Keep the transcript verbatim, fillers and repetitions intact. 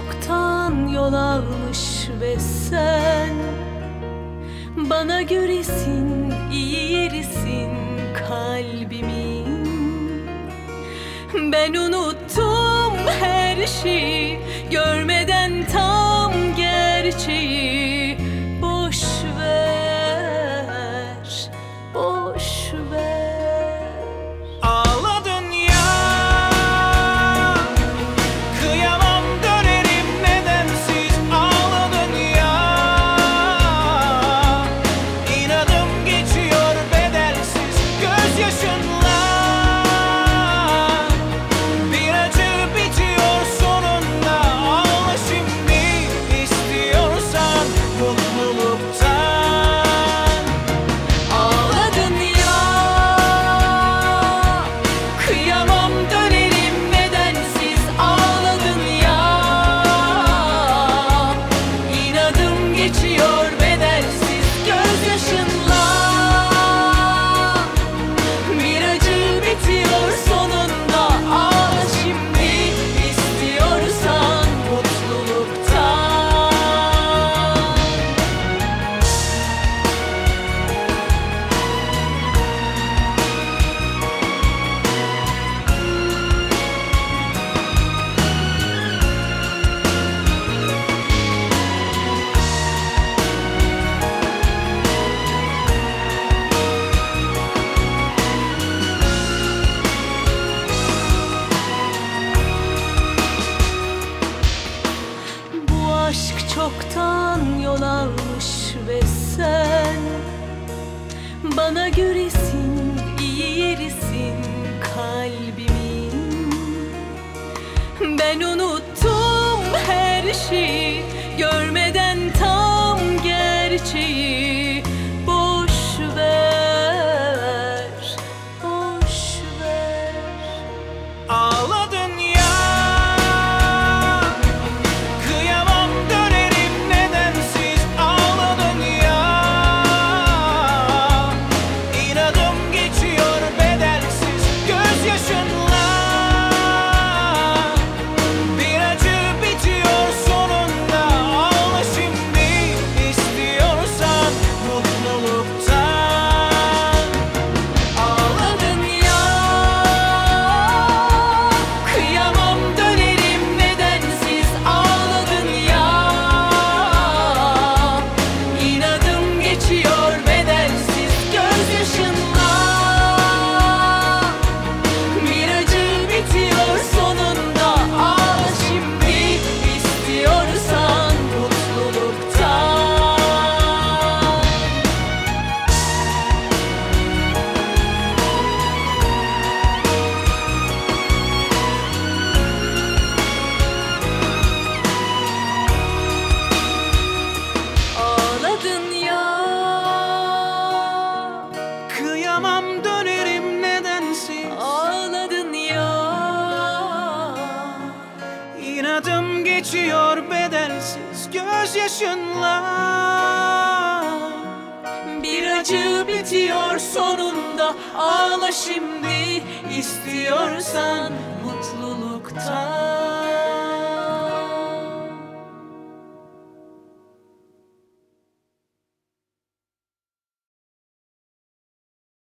çoktan yol almış ve sen bana göresin, iyi yerisin kalbimin. Ben unuttum her şeyi, görmeden tam gerçeği. Boş ver, boş ver. Ağladın ya, kıyamam dönerim nedensiz. Ağladın ya, inadım geçiyor bedelsiz gözyaşınla. Bir acı bitiyor sonunda. Ağla şimdi istiyorsan mutluluktan. Ağladın ya, kıyamam dönerim nedensiz. Ağladın ya, inadım geçiyor bedelsiz gözyaşınla. Bir acı bitiyor sonunda. Ağla şimdi istiyorsan mutluluktan. Bu aşk çoktan yol almış ve sen bana göresin, iyi yerisin kalbimin. Ben unuttum her şeyi, görmeden tam gerçeği. Boş ver, boş ver. Ağladın ya, kıyamam dönerim nedensiz. Ağladın ya, inadım geçiyor bedelsiz gözyaşınla. Bir acı bitiyor sonunda. Ağla şimdi istiyorsan mutluluktan. Ağladın ya, kıyamam dönerim nedensiz. Ağladın ya, inadım geçiyor bedelsiz gözyaşınla. Bir acı bitiyor sonunda. Ağla şimdi istiyorsan mutluluktan. Ağladın ya, Kıyamam dönerim nedensiz. ağladın ya, İnadım geçiyor bedelsiz gözyaşınla. bir acı bitiyor sonunda. Ağla şimdi istiyorsan mutluluktan.